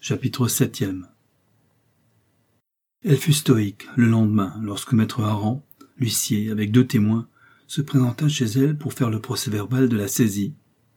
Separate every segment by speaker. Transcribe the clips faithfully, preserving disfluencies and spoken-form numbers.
Speaker 1: Chapitre septième. Elle fut stoïque le lendemain lorsque maître Hareng, l'huissier, avec deux témoins, se présenta chez elle pour faire le procès-verbal de la saisie.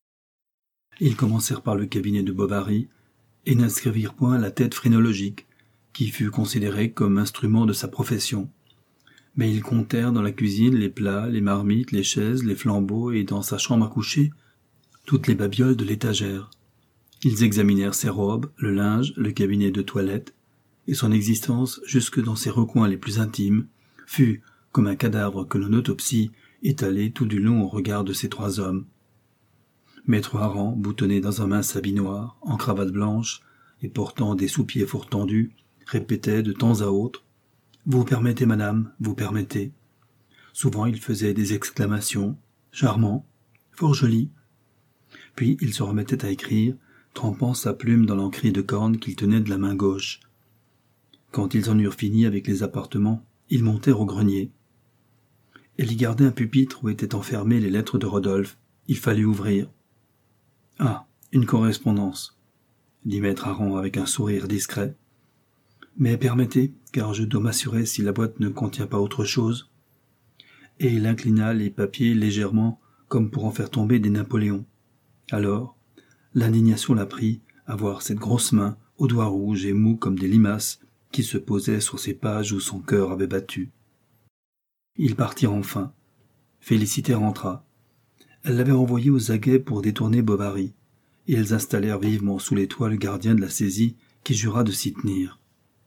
Speaker 1: Ils commencèrent par le cabinet de Bovary et n'inscrivirent point la tête phrénologique, qui fut considérée comme instrument de sa profession. Mais ils comptèrent dans la cuisine les plats, les marmites, les chaises, les flambeaux et dans sa chambre à coucher toutes les babioles de l'étagère. Ils examinèrent ses robes, le linge, le cabinet de toilette, et son existence jusque dans ses recoins les plus intimes fut, comme un cadavre que l'on autopsie, étalé tout du long au regard de ces trois hommes. Maître Hareng, boutonné dans un mince habit noir, en cravate blanche, et portant des sous-pieds fort tendus, répétait de temps à autre « Vous permettez, madame, vous permettez ». Souvent il faisait des exclamations « Charmant, fort joli ». Puis il se remettait à écrire, trempant sa plume dans l'encre de corne qu'il tenait de la main gauche. Quand ils en eurent fini avec les appartements, ils montèrent au grenier. Elle y gardait un pupitre où étaient enfermées les lettres de Rodolphe. Il fallut ouvrir. « Ah, une correspondance », dit maître Hareng avec un sourire discret. « Mais permettez, car je dois m'assurer si la boîte ne contient pas autre chose. » Et il inclina les papiers légèrement, comme pour en faire tomber des Napoléons. Alors, l'indignation la prit à voir cette grosse main, aux doigts rouges et mous comme des limaces, qui se posait sur ces pages où son cœur avait battu. Ils partirent enfin. Félicité rentra. Elle l'avait envoyé aux aguets pour détourner Bovary, et elles installèrent vivement sous les toits le gardien de la saisie qui jura de s'y tenir.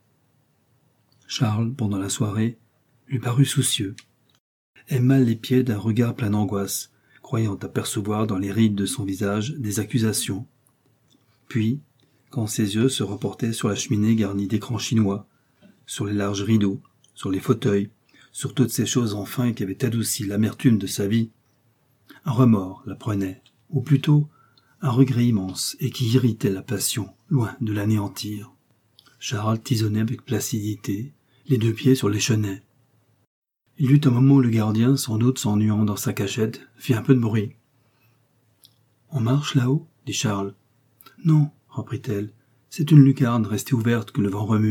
Speaker 1: Charles, pendant la soirée, lui parut soucieux. Emma l'épiait d'un regard plein d'angoisse, croyant apercevoir dans les rides de son visage des accusations. Puis, quand ses yeux se reportaient sur la cheminée garnie d'écrans chinois, sur les larges rideaux, sur les fauteuils, sur toutes ces choses enfin qui avaient adouci l'amertume de sa vie, un remords la prenait, ou plutôt un regret immense et qui irritait la passion, loin de l'anéantir. Charles tisonnait avec placidité, les deux pieds sur les chenets. Il eut un moment où le gardien, sans doute s'ennuyant dans sa cachette, fit un peu de bruit. « On marche là-haut » dit Charles. « Non, » reprit-elle, « c'est une lucarne restée ouverte que le vent remue. »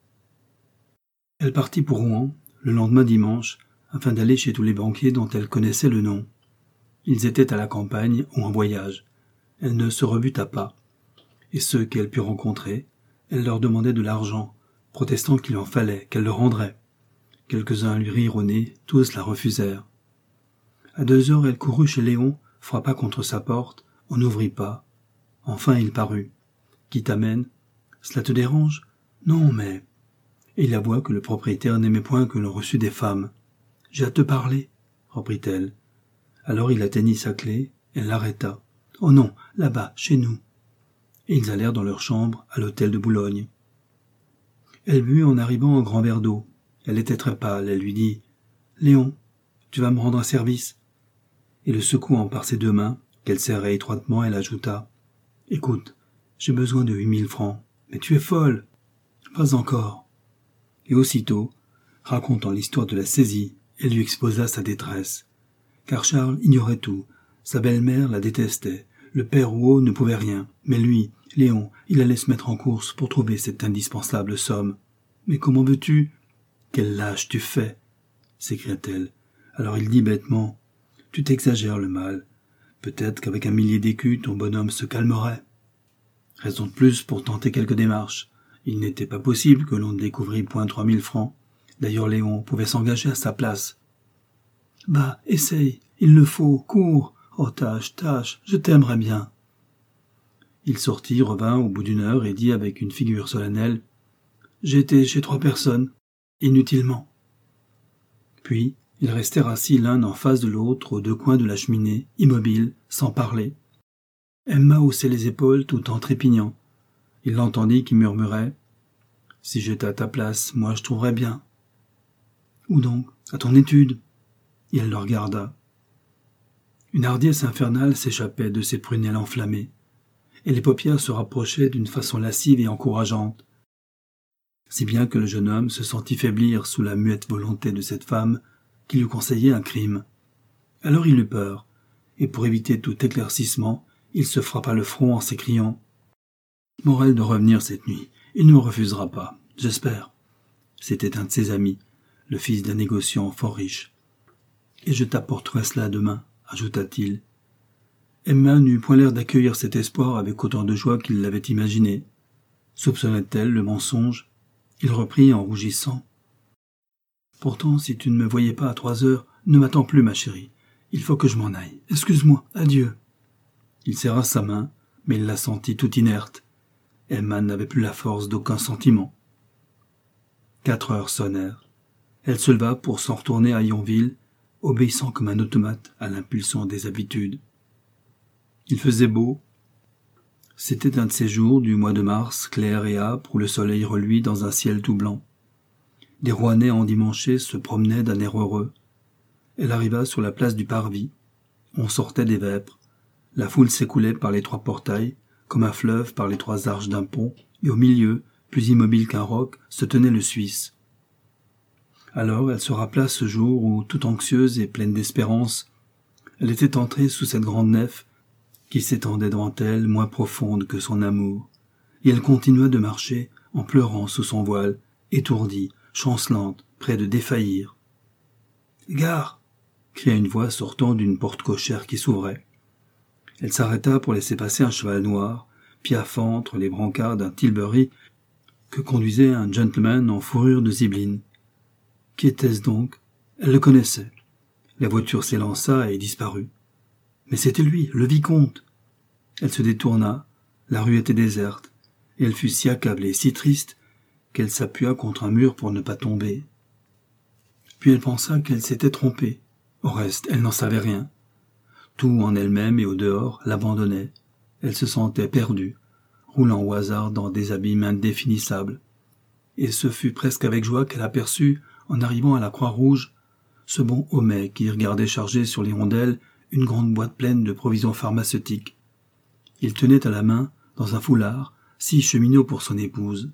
Speaker 1: Elle partit pour Rouen, le lendemain dimanche, afin d'aller chez tous les banquiers dont elle connaissait le nom. Ils étaient à la campagne ou en voyage. Elle ne se rebuta pas. Et ceux qu'elle put rencontrer, elle leur demandait de l'argent, protestant qu'il en fallait, qu'elle le rendrait. Quelques-uns lui rirent au nez, tous la refusèrent. À deux heures, elle courut chez Léon, frappa contre sa porte, on n'ouvrit pas. Enfin, il parut. « Qui t'amène ? Cela te dérange ? Non, mais... » Et il avoua que le propriétaire n'aimait point que l'on reçût des femmes. « J'ai à te parler, » reprit-elle. Alors il atteignit sa clé, elle l'arrêta. « Oh non, là-bas, chez nous. » Et ils allèrent dans leur chambre, à l'hôtel de Boulogne. Elle but en arrivant un grand verre d'eau. Elle était très pâle, elle lui dit « Léon, tu vas me rendre un service ?» Et le secouant par ses deux mains, qu'elle serrait étroitement, elle ajouta « Écoute, j'ai besoin de huit mille francs. Mais tu es folle. »« Pas encore. » Et aussitôt, racontant l'histoire de la saisie, elle lui exposa sa détresse. Car Charles ignorait tout. Sa belle-mère la détestait. Le père Rouault ne pouvait rien. Mais lui, Léon, il allait se mettre en course pour trouver cette indispensable somme. « Mais comment veux-tu ?»« Quel lâche tu fais !» s'écria-t-elle. Alors il dit bêtement « Tu t'exagères le mal. Peut-être qu'avec un millier d'écus, ton bonhomme se calmerait. » Raison de plus pour tenter quelques démarches. Il n'était pas possible que l'on ne découvrît point trois mille francs. D'ailleurs, Léon pouvait s'engager à sa place. « Bah, essaye, il le faut, cours. Oh, tâche, tâche, je t'aimerais bien. » Il sortit, revint au bout d'une heure et dit avec une figure solennelle « J'ai été chez trois personnes, inutilement. » Puis, ils restèrent assis l'un en face de l'autre aux deux coins de la cheminée, immobiles, sans parler. Emma haussait les épaules tout en trépignant. Il l'entendit qui murmurait « Si j'étais à ta place, moi je trouverais bien. »« Où donc ? À ton étude ?» Et elle le regarda. Une hardiesse infernale s'échappait de ses prunelles enflammées, et les paupières se rapprochaient d'une façon lascive et encourageante, si bien que le jeune homme se sentit faiblir sous la muette volonté de cette femme qui lui conseillait un crime. Alors il eut peur, et pour éviter tout éclaircissement, il se frappa le front en s'écriant Morel de revenir cette nuit. Il ne me refusera pas, j'espère. C'était un de ses amis, le fils d'un négociant fort riche. Et je t'apporterai cela demain, ajouta-t-il. Emma n'eut point l'air d'accueillir cet espoir avec autant de joie qu'il l'avait imaginé. Soupçonnait-elle le mensonge? Il reprit en rougissant. Pourtant, si tu ne me voyais pas à trois heures, ne m'attends plus, ma chérie. Il faut que je m'en aille. Excuse-moi, adieu. Il serra sa main, mais il la sentit tout inerte. Emma n'avait plus la force d'aucun sentiment. Quatre heures sonnèrent. Elle se leva pour s'en retourner à Yonville, obéissant comme un automate à l'impulsion des habitudes. Il faisait beau. C'était un de ces jours du mois de mars, clair et âpre, où le soleil reluit dans un ciel tout blanc. Des Rouennais endimanchés se promenaient d'un air heureux. Elle arriva sur la place du Parvis. On sortait des vêpres. La foule s'écoulait par les trois portails, comme un fleuve par les trois arches d'un pont, et au milieu, plus immobile qu'un roc, se tenait le Suisse. Alors elle se rappela ce jour où, tout anxieuse et pleine d'espérance, elle était entrée sous cette grande nef qui s'étendait devant elle, moins profonde que son amour, et elle continua de marcher en pleurant sous son voile, étourdie, chancelante, près de défaillir. « Gare !» cria une voix sortant d'une porte cochère qui s'ouvrait. Elle s'arrêta pour laisser passer un cheval noir, piaffant entre les brancards d'un tilbury que conduisait un gentleman en fourrure de zibeline. Qui était-ce donc? Elle le connaissait. La voiture s'élança et disparut. Mais c'était lui, le vicomte. Elle se détourna, la rue était déserte, et elle fut si accablée, si triste, qu'elle s'appuya contre un mur pour ne pas tomber. Puis elle pensa qu'elle s'était trompée. Au reste, elle n'en savait rien. Tout en elle-même et au dehors l'abandonnait. Elle se sentait perdue, roulant au hasard dans des abîmes indéfinissables. Et ce fut presque avec joie qu'elle aperçut, en arrivant à la Croix-Rouge, ce bon Homais qui regardait charger sur l'hirondelle une grande boîte pleine de provisions pharmaceutiques. Il tenait à la main, dans un foulard, six cheminots pour son épouse.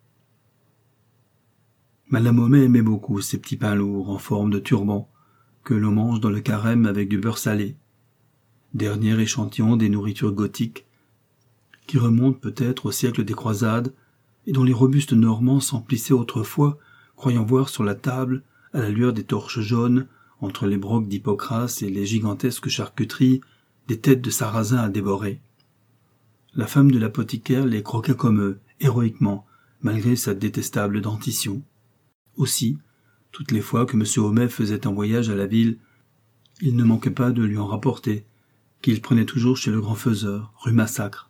Speaker 1: Madame Homais aimait beaucoup ces petits pains lourds en forme de turban, que l'on mange dans le carême avec du beurre salé. Dernier échantillon des nourritures gothiques, qui remontent peut-être au siècle des croisades, et dont les robustes Normands s'emplissaient autrefois, croyant voir sur la table, à la lueur des torches jaunes, entre les brocs d'Hippocrate et les gigantesques charcuteries, des têtes de sarrasins à dévorer. La femme de l'apothicaire les croquait comme eux, héroïquement, malgré sa détestable dentition. Aussi, toutes les fois que M. Homais faisait un voyage à la ville, il ne manquait pas de lui en rapporter, qu'il prenait toujours chez le grand faiseur, rue Massacre.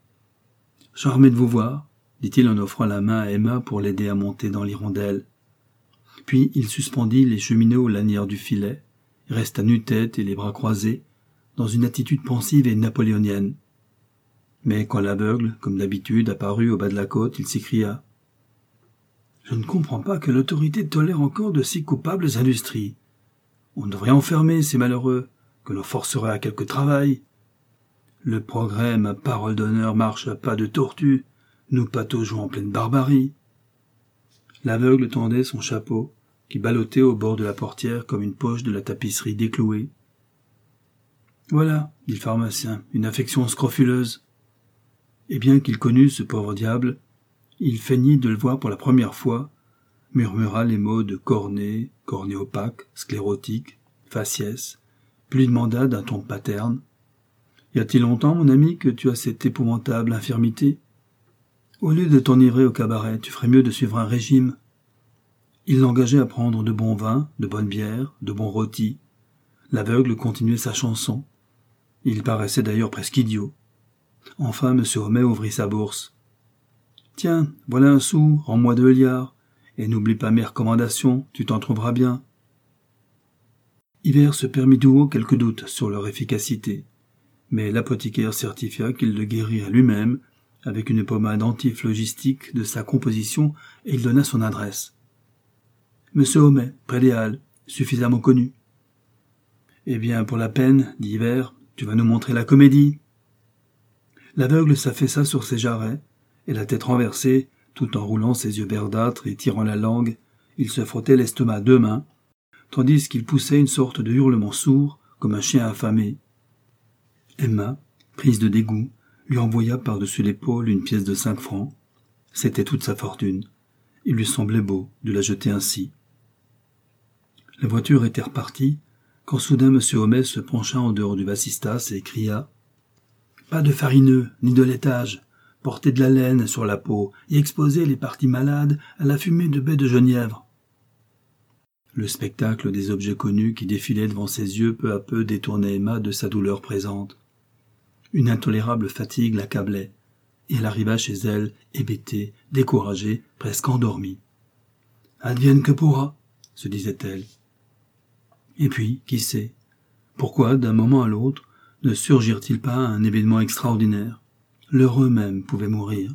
Speaker 1: « Charmé de vous voir », dit-il en offrant la main à Emma pour l'aider à monter dans l'hirondelle. Puis il suspendit les cheminots aux lanières du filet, resta nu-tête et les bras croisés, dans une attitude pensive et napoléonienne. Mais quand l'aveugle, comme d'habitude, apparut au bas de la côte, il s'écria « Je ne comprends pas que l'autorité tolère encore de si coupables industries. On devrait enfermer ces malheureux, que l'on forcerait à quelque travail. Le progrès, ma parole d'honneur, marche à pas de tortue, nous pataugeons en pleine barbarie. » L'aveugle tendait son chapeau, qui ballottait au bord de la portière comme une poche de la tapisserie déclouée. « Voilà, dit le pharmacien, une affection scrofuleuse. » Et bien qu'il connût ce pauvre diable, il feignit de le voir pour la première fois, murmura les mots de cornée, cornée opaque, sclérotique, faciès, puis lui demanda d'un ton paterne « Y a-t-il longtemps, mon ami, que tu as cette épouvantable infirmité ? Au lieu de t'enivrer au cabaret, tu ferais mieux de suivre un régime. » Il l'engageait à prendre de bons vins, de bonnes bières, de bons rôtis. L'aveugle continuait sa chanson. Il paraissait d'ailleurs presque idiot. Enfin, M. Homais ouvrit sa bourse. « Tiens, voilà un sou, rends-moi deux liards, et n'oublie pas mes recommandations, tu t'en trouveras bien. » Hivert se permit tout haut quelques doutes sur leur efficacité, mais l'apothicaire certifia qu'il le guérirait lui-même, avec une pommade antiphlogistique de sa composition, et il donna son adresse. « Monsieur Homais, près des Halles, suffisamment connu. »« Eh bien, pour la peine, dit Hivert, tu vas nous montrer la comédie. » L'aveugle s'affaissa sur ses jarrets, et la tête renversée, tout en roulant ses yeux verdâtres et tirant la langue, il se frottait l'estomac à deux mains, tandis qu'il poussait une sorte de hurlement sourd, comme un chien affamé. Emma, prise de dégoût, lui envoya par-dessus l'épaule une pièce de cinq francs. C'était toute sa fortune. Il lui semblait beau de la jeter ainsi. La voiture était repartie, quand soudain M. Homais se pencha en dehors du vasistas et cria « Pas de farineux, ni de laitage, portez de la laine sur la peau et exposez les parties malades à la fumée de baies de genièvre. » Le spectacle des objets connus qui défilaient devant ses yeux peu à peu détournait Emma de sa douleur présente. Une intolérable fatigue l'accablait, et elle arriva chez elle, hébétée, découragée, presque endormie. « Advienne que pourra, » se disait-elle. Et puis, qui sait, pourquoi, d'un moment à l'autre, ne surgit-il pas un événement extraordinaire? L'heureux même pouvait mourir.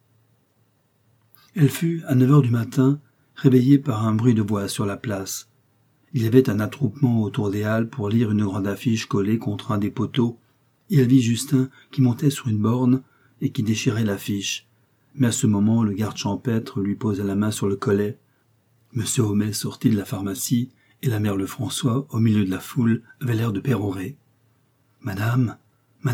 Speaker 1: Elle fut, à neuf heures du matin, réveillée par un bruit de voix sur la place. Il y avait un attroupement autour des halles pour lire une grande affiche collée contre un des poteaux, et elle vit Justin qui montait sur une borne et qui déchirait l'affiche. Mais à ce moment, le garde champêtre lui posa la main sur le collet. Monsieur Homais sortit de la pharmacie, et la mère Lefrançois, au milieu de la foule, avait l'air de pérorer. « Madame, madame !»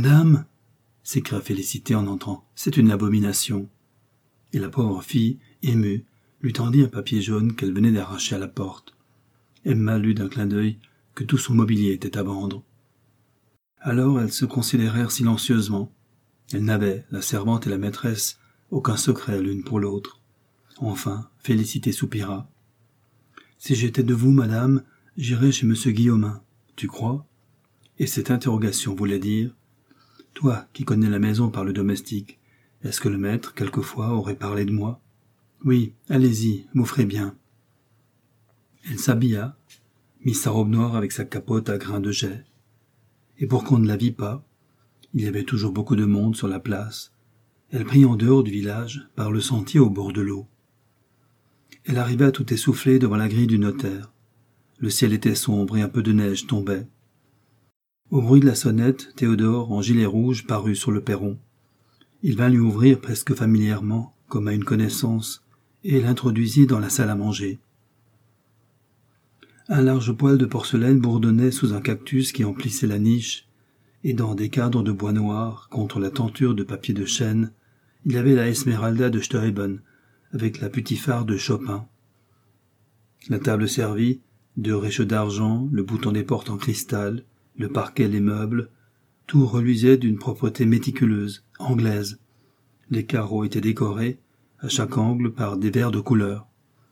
Speaker 1: s'écria Félicité en entrant. « C'est une abomination. » Et la pauvre fille, émue, lui tendit un papier jaune qu'elle venait d'arracher à la porte. Emma lut d'un clin d'œil que tout son mobilier était à vendre. Alors elles se considérèrent silencieusement. Elles n'avaient, la servante et la maîtresse, aucun secret l'une pour l'autre. Enfin, Félicité soupira. « Si j'étais de vous, madame, j'irais chez monsieur Guillaumin. Tu crois ?» Et cette interrogation voulait dire « Toi, qui connais la maison par le domestique, est-ce que le maître, quelquefois, aurait parlé de moi ?»« Oui, allez-y, vous ferez bien. » Elle s'habilla, mit sa robe noire avec sa capote à grains de jais. Et pour qu'on ne la vît pas, il y avait toujours beaucoup de monde sur la place. Elle prit en dehors du village, par le sentier au bord de l'eau. Elle arriva tout essoufflée devant la grille du notaire. Le ciel était sombre et un peu de neige tombait. Au bruit de la sonnette, Théodore, en gilet rouge, parut sur le perron. Il vint lui ouvrir presque familièrement, comme à une connaissance, et l'introduisit dans la salle à manger. Un large poêle de porcelaine bourdonnait sous un cactus qui emplissait la niche, et dans des cadres de bois noir, contre la tenture de papier de chêne, il y avait la Esmeralda de Steuben, avec la Putiphar de Chopin. La table servie, deux réchauds d'argent, le bouton des portes en cristal, le parquet, les meubles, tout reluisait d'une propreté méticuleuse, anglaise. Les carreaux étaient décorés, à chaque angle, par des verres de couleur.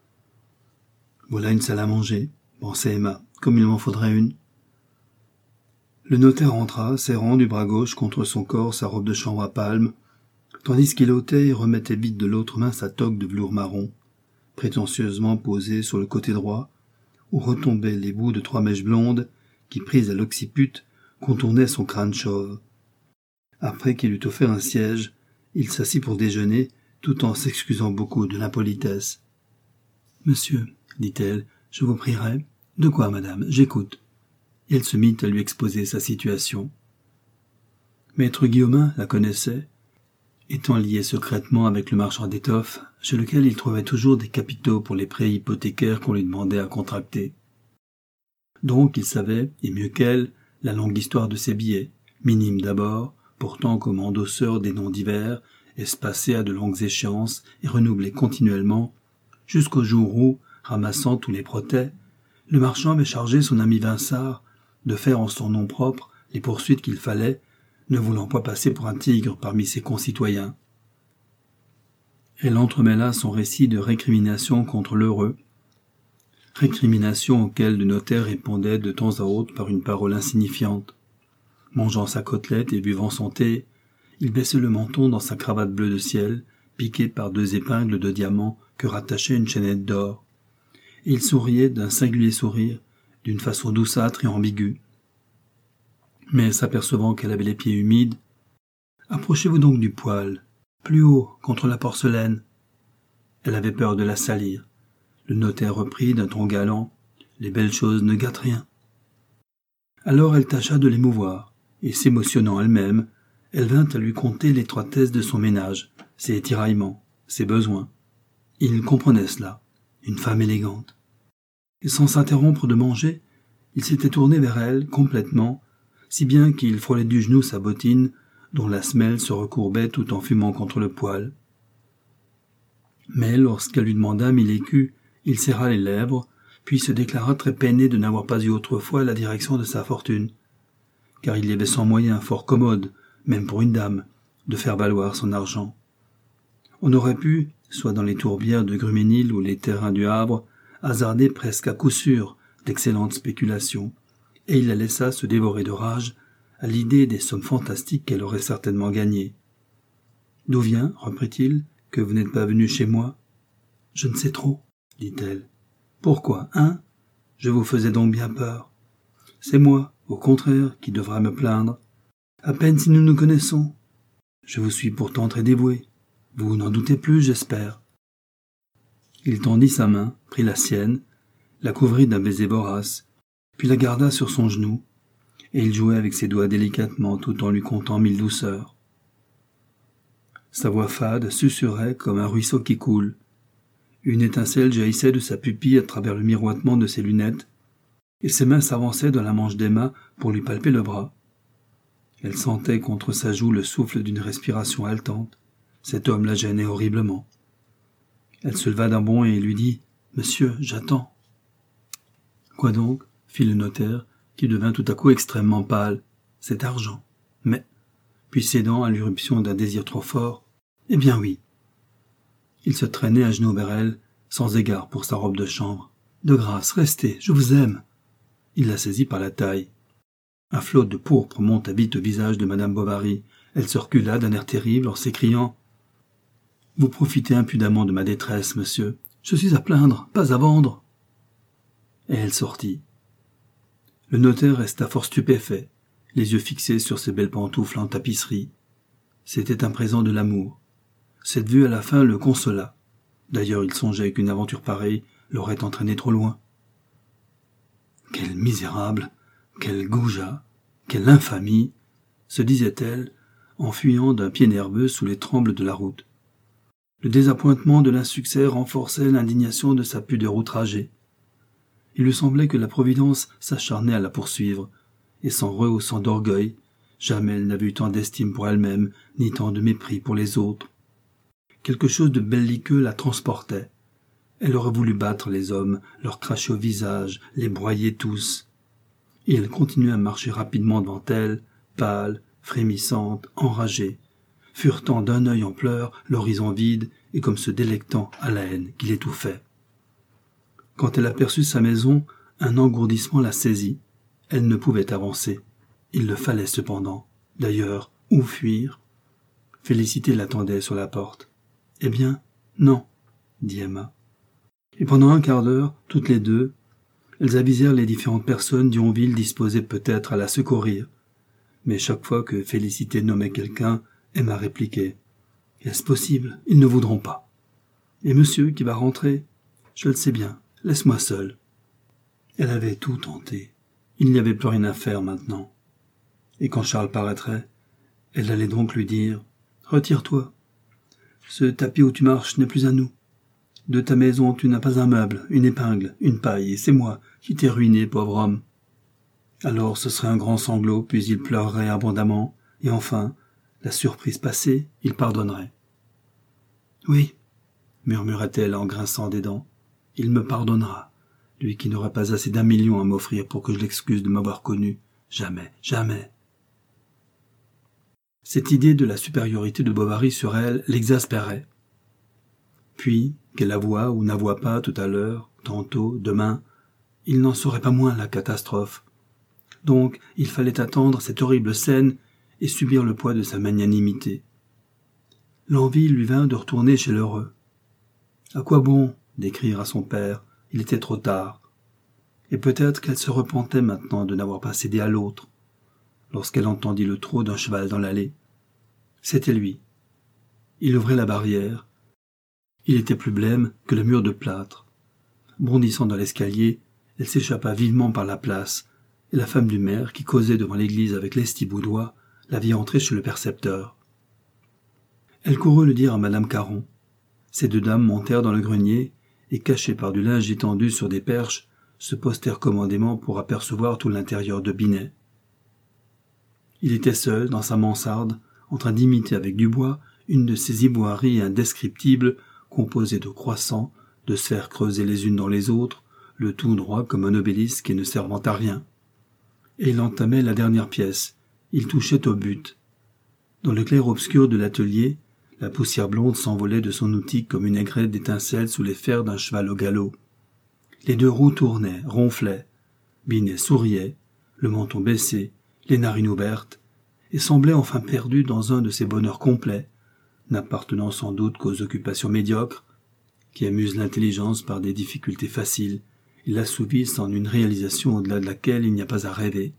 Speaker 1: « Voilà une salle à manger, » pensait Emma, « comme il m'en faudrait une. » Le notaire entra, serrant du bras gauche contre son corps sa robe de chambre à palmes, tandis qu'il ôtait et remettait vite de l'autre main sa toque de velours marron, prétentieusement posée sur le côté droit, où retombaient les bouts de trois mèches blondes qui, prises à l'occiput, contournaient son crâne chauve. Après qu'il eut offert un siège, il s'assit pour déjeuner, tout en s'excusant beaucoup de l'impolitesse. « Monsieur, dit-elle, je vous prierai. »« De quoi, madame? J'écoute. » Et elle se mit à lui exposer sa situation. Maître Guillaumin la connaissait, étant lié secrètement avec le marchand d'étoffes, chez lequel il trouvait toujours des capitaux pour les prêts hypothécaires qu'on lui demandait à contracter. Donc il savait, et mieux qu'elle, la longue histoire de ces billets, minimes d'abord, portant comme endosseurs des noms divers, espacés à de longues échéances et renouvelés continuellement, jusqu'au jour où, ramassant tous les protêts, le marchand avait chargé son ami Vinsart de faire en son nom propre les poursuites qu'il fallait, ne voulant pas passer pour un tigre parmi ses concitoyens. Elle entremêla son récit de récrimination contre l'heureux, récrimination auxquelles le notaire répondait de temps à autre par une parole insignifiante. Mangeant sa côtelette et buvant son thé, il baissait le menton dans sa cravate bleue de ciel, piquée par deux épingles de diamants que rattachait une chaînette d'or. Et il souriait d'un singulier sourire, d'une façon douceâtre et ambiguë. Mais s'apercevant qu'elle avait les pieds humides, « Approchez-vous donc du poêle, plus haut, contre la porcelaine. » Elle avait peur de la salir. Le notaire reprit d'un ton galant, « Les belles choses ne gâtent rien. » Alors elle tâcha de l'émouvoir, et s'émotionnant elle-même, elle vint à lui conter l'étroitesse de son ménage, ses tiraillements, ses besoins. Il comprenait cela, une femme élégante. Et sans s'interrompre de manger, il s'était tourné vers elle complètement, si bien qu'il frôlait du genou sa bottine, dont la semelle se recourbait tout en fumant contre le poêle. Mais lorsqu'elle lui demanda mille écus, il serra les lèvres, puis se déclara très peiné de n'avoir pas eu autrefois la direction de sa fortune, car il y avait sans moyen fort commode, même pour une dame, de faire valoir son argent. On aurait pu, soit dans les tourbières de Gruménil ou les terrains du Havre, hasarder presque à coup sûr d'excellentes spéculations, et il la laissa se dévorer de rage à l'idée des sommes fantastiques qu'elle aurait certainement gagnées. « D'où vient, reprit-il, que vous n'êtes pas venu chez moi ?»« Je ne sais trop, dit-elle. »« Pourquoi, hein ? Je vous faisais donc bien peur. C'est moi, au contraire, qui devrais me plaindre. À peine si nous nous connaissons. Je vous suis pourtant très dévoué. Vous n'en doutez plus, j'espère. » Il tendit sa main, prit la sienne, la couvrit d'un baiser vorace, puis la garda sur son genou, et il jouait avec ses doigts délicatement tout en lui contant mille douceurs. Sa voix fade susurrait comme un ruisseau qui coule. Une étincelle jaillissait de sa pupille à travers le miroitement de ses lunettes, et ses mains s'avançaient dans la manche d'Emma pour lui palper le bras. Elle sentait contre sa joue le souffle d'une respiration haletante. Cet homme la gênait horriblement. Elle se leva d'un bond et lui dit « Monsieur, j'attends. »« Quoi donc ?» fit le notaire, qui devint tout à coup extrêmement pâle. « C'est argent. »« Mais, » puis cédant à l'irruption d'un désir trop fort, « Eh bien oui. » Il se traînait à genoux vers elle, sans égard pour sa robe de chambre. « De grâce, restez, je vous aime. » Il la saisit par la taille. Un flot de pourpre monta vite au visage de Madame Bovary. Elle se recula d'un air terrible en s'écriant « Vous profitez impudemment de ma détresse, monsieur. Je suis à plaindre, pas à vendre. » Et elle sortit. Le notaire resta fort stupéfait, les yeux fixés sur ses belles pantoufles en tapisserie. C'était un présent de l'amour. Cette vue à la fin le consola. D'ailleurs, il songeait qu'une aventure pareille l'aurait entraîné trop loin. Quel misérable, quel goujat, quelle infamie, se disait-elle, en fuyant d'un pied nerveux sous les trembles de la route. Le désappointement de l'insuccès renforçait l'indignation de sa pudeur outragée. Il lui semblait que la Providence s'acharnait à la poursuivre, et s'en rehaussant d'orgueil, jamais elle n'avait eu tant d'estime pour elle-même, ni tant de mépris pour les autres. Quelque chose de belliqueux la transportait. Elle aurait voulu battre les hommes, leur cracher au visage, les broyer tous. Et elle continuait à marcher rapidement devant elle, pâle, frémissante, enragée, furetant d'un œil en pleurs l'horizon vide et comme se délectant à la haine qui l'étouffait. Quand elle aperçut sa maison, un engourdissement la saisit. Elle ne pouvait avancer. Il le fallait cependant. D'ailleurs, où fuir ? Félicité l'attendait sur la porte. « Eh bien, non, » dit Emma. Et pendant un quart d'heure, toutes les deux, elles avisèrent les différentes personnes d'Yonville disposées peut-être à la secourir. Mais chaque fois que Félicité nommait quelqu'un, Emma répliquait « Est-ce possible ? Ils ne voudront pas. »« Et monsieur qui va rentrer ? Je le sais bien. Laisse-moi seule. » Elle avait tout tenté. Il n'y avait plus rien à faire maintenant. Et quand Charles paraîtrait, elle allait donc lui dire « Retire-toi. Ce tapis où tu marches n'est plus à nous. De ta maison, tu n'as pas un meuble, une épingle, une paille, et c'est moi qui t'ai ruiné, pauvre homme. » Alors ce serait un grand sanglot, puis il pleurerait abondamment, et enfin, la surprise passée, il pardonnerait. « Oui, » murmurait-elle en grinçant des dents, « il me pardonnera, lui qui n'aurait pas assez d'un million à m'offrir pour que je l'excuse de m'avoir connu. Jamais, jamais. » Cette idée de la supériorité de Bovary sur elle l'exaspérait. Puis, qu'elle avoua ou n'avoua pas tout à l'heure, tantôt, demain, il n'en serait pas moins la catastrophe. Donc, il fallait attendre cette horrible scène et subir le poids de sa magnanimité. L'envie lui vint de retourner chez l'heureux. À quoi bon d'écrire à son père ? Il était trop tard. Et peut-être qu'elle se repentait maintenant de n'avoir pas cédé à l'autre, lorsqu'elle entendit le trot d'un cheval dans l'allée. C'était lui. Il ouvrait la barrière. Il était plus blême que le mur de plâtre. Bondissant dans l'escalier, elle s'échappa vivement par la place, et la femme du maire, qui causait devant l'église avec Lestiboudois, la vit entrer chez le percepteur. Elle courut le dire à madame Caron. Ces deux dames montèrent dans le grenier, et cachées par du linge étendu sur des perches, se postèrent commodément pour apercevoir tout l'intérieur de Binet. Il était seul, dans sa mansarde, en train d'imiter avec du bois une de ces ivoiries indescriptibles composées de croissants, de sphères creusées les unes dans les autres, le tout droit comme un obélisque et ne servant à rien. Et il entamait la dernière pièce. Il touchait au but. Dans le clair-obscur de l'atelier, la poussière blonde s'envolait de son outil comme une aigrette d'étincelles sous les fers d'un cheval au galop. Les deux roues tournaient, ronflaient. Binet souriait, le menton baissé, les narines ouvertes, et semblait enfin perdu dans un de ces bonheurs complets, n'appartenant sans doute qu'aux occupations médiocres, qui amusent l'intelligence par des difficultés faciles et l'assouvissent en une réalisation au-delà de laquelle il n'y a pas à rêver.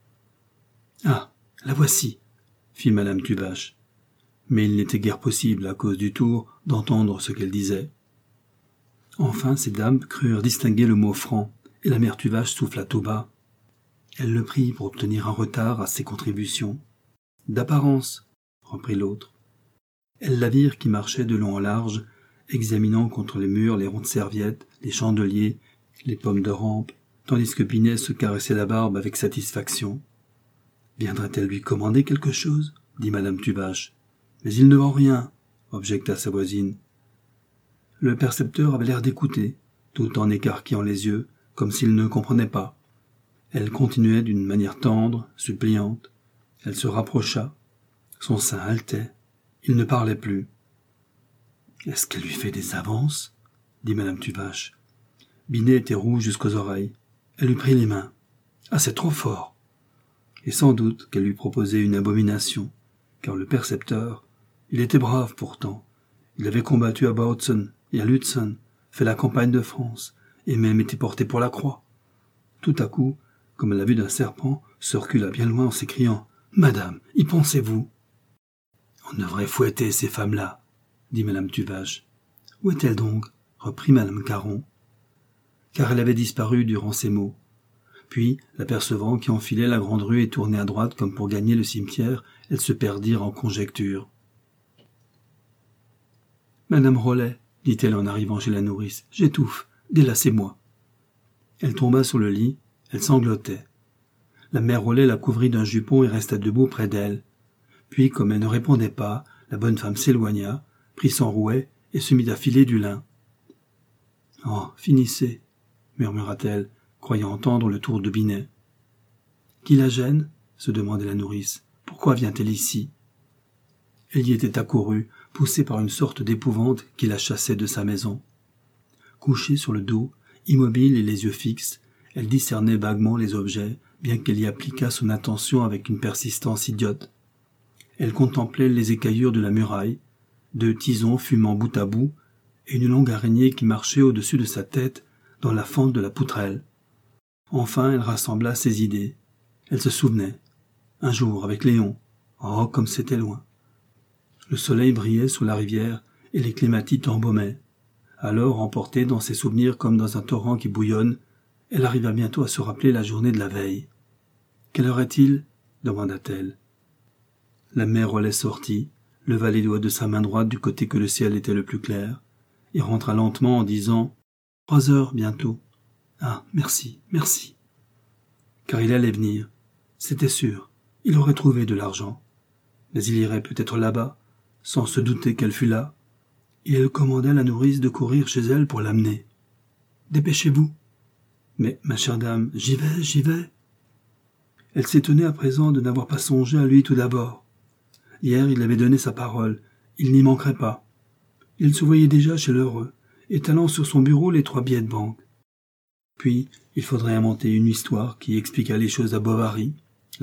Speaker 1: « Ah, la voici !» fit madame Tuvache. Mais il n'était guère possible, à cause du tour, d'entendre ce qu'elle disait. Enfin, ces dames crurent distinguer le mot franc, et la mère Tuvache souffla tout bas. Elle le prit pour obtenir un retard à ses contributions. « D'apparence, » reprit l'autre. Elles la virent qui marchait de long en large, examinant contre les murs les rondes serviettes, les chandeliers, les pommes de rampe, tandis que Binet se caressait la barbe avec satisfaction. « Viendrait-elle lui commander quelque chose ?» dit madame Tuvache. « Mais il ne vend rien, » objecta sa voisine. Le percepteur avait l'air d'écouter, tout en écarquillant les yeux, comme s'il ne comprenait pas. Elle continuait d'une manière tendre, suppliante. Elle se rapprocha. Son sein haletait. Il ne parlait plus. « Est-ce qu'elle lui fait des avances ?» dit madame Tuvache. Binet était rouge jusqu'aux oreilles. Elle lui prit les mains. « Ah, c'est trop fort !» Et sans doute qu'elle lui proposait une abomination, car le percepteur, il était brave pourtant. Il avait combattu à Bautzen et à Lutzen, fait la campagne de France, et même été porté pour la croix. Tout à coup, comme à la vue d'un serpent, se recula bien loin en s'écriant « Madame, y pensez-vous » ? « On devrait fouetter ces femmes-là, » dit madame Tuvache. « Où est-elle donc ?» reprit madame Caron. Car elle avait disparu durant ces mots. Puis, l'apercevant qui enfilait la grande rue et tournait à droite comme pour gagner le cimetière, elles se perdirent en conjectures. « Madame Rollet, dit-elle en arrivant chez la nourrice, j'étouffe, délacez-moi. » Elle tomba sur le lit, elle sanglotait. La mère Rollet la couvrit d'un jupon et resta debout près d'elle. Puis, comme elle ne répondait pas, la bonne femme s'éloigna, prit son rouet et se mit à filer du lin. « Oh, finissez, » murmura-t-elle, croyant entendre le tour de Binet. « Qui la gêne ?» se demandait la nourrice. « Pourquoi vient-elle ici ?» Elle y était accourue, poussée par une sorte d'épouvante qui la chassait de sa maison. Couchée sur le dos, immobile et les yeux fixes, elle discernait vaguement les objets, bien qu'elle y appliquât son attention avec une persistance idiote. Elle contemplait les écaillures de la muraille, deux tisons fumant bout à bout, et une longue araignée qui marchait au-dessus de sa tête dans la fente de la poutrelle. Enfin, elle rassembla ses idées. Elle se souvenait. Un jour, avec Léon. Oh, comme c'était loin. Le soleil brillait sur la rivière et les clématites embaumaient. Alors, emportée dans ses souvenirs comme dans un torrent qui bouillonne, elle arriva bientôt à se rappeler la journée de la veille. « Quelle heure est-il » demanda-t-elle. La mère Rollet sortit, leva les doigts de sa main droite du côté que le ciel était le plus clair, et rentra lentement en disant « Trois heures bientôt. »« Ah, merci, merci. » Car il allait venir. C'était sûr. Il aurait trouvé de l'argent. Mais il irait peut-être là-bas, sans se douter qu'elle fût là, et elle commanda à la nourrice de courir chez elle pour l'amener. « Dépêchez-vous. »« Mais, ma chère dame, j'y vais, j'y vais. » Elle s'étonnait à présent de n'avoir pas songé à lui tout d'abord. Hier, il avait donné sa parole. Il n'y manquerait pas. Il se voyait déjà chez l'heureux, étalant sur son bureau les trois billets de banque. Puis, il faudrait inventer une histoire qui expliquât les choses à Bovary. Laquelle ?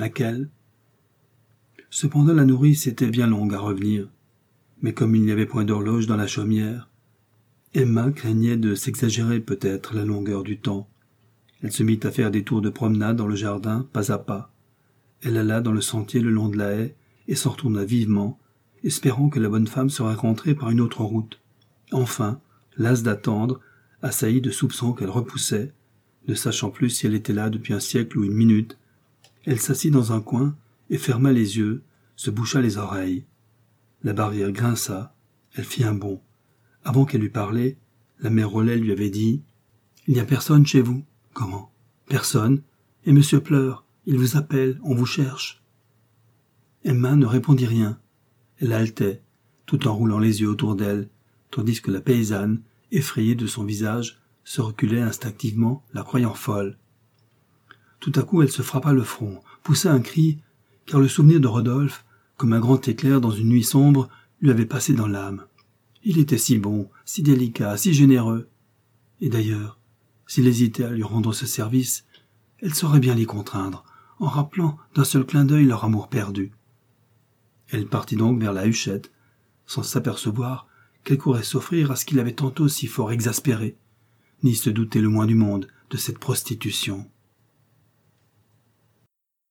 Speaker 1: Cependant, la nourrice était bien longue à revenir. Mais comme il n'y avait point d'horloge dans la chaumière, Emma craignait de s'exagérer peut-être la longueur du temps. Elle se mit à faire des tours de promenade dans le jardin, pas à pas. Elle alla dans le sentier le long de la haie et s'en retourna vivement, espérant que la bonne femme serait rentrée par une autre route. Enfin, lasse d'attendre, assaillie de soupçons qu'elle repoussait, ne sachant plus si elle était là depuis un siècle ou une minute, elle s'assit dans un coin et ferma les yeux, se boucha les oreilles. La barrière grinça, elle fit un bond. Avant qu'elle eût parlé, la mère Rollet lui avait dit « Il n'y a personne chez vous ?»« Comment ? Personne ? Et monsieur pleure, il vous appelle, on vous cherche. » Emma ne répondit rien. Elle haletait, tout en roulant les yeux autour d'elle, tandis que la paysanne, effrayée de son visage, se reculait instinctivement, la croyant folle. Tout à coup, elle se frappa le front, poussa un cri, car le souvenir de Rodolphe, comme un grand éclair dans une nuit sombre, lui avait passé dans l'âme. Il était si bon, si délicat, si généreux. Et d'ailleurs, s'il hésitait à lui rendre ce service, elle saurait bien l'y contraindre, en rappelant d'un seul clin d'œil leur amour perdu. Elle partit donc vers la huchette, sans s'apercevoir qu'elle courait s'offrir à ce qu'il avait tantôt si fort exaspéré, ni se douter le moins du monde de cette prostitution.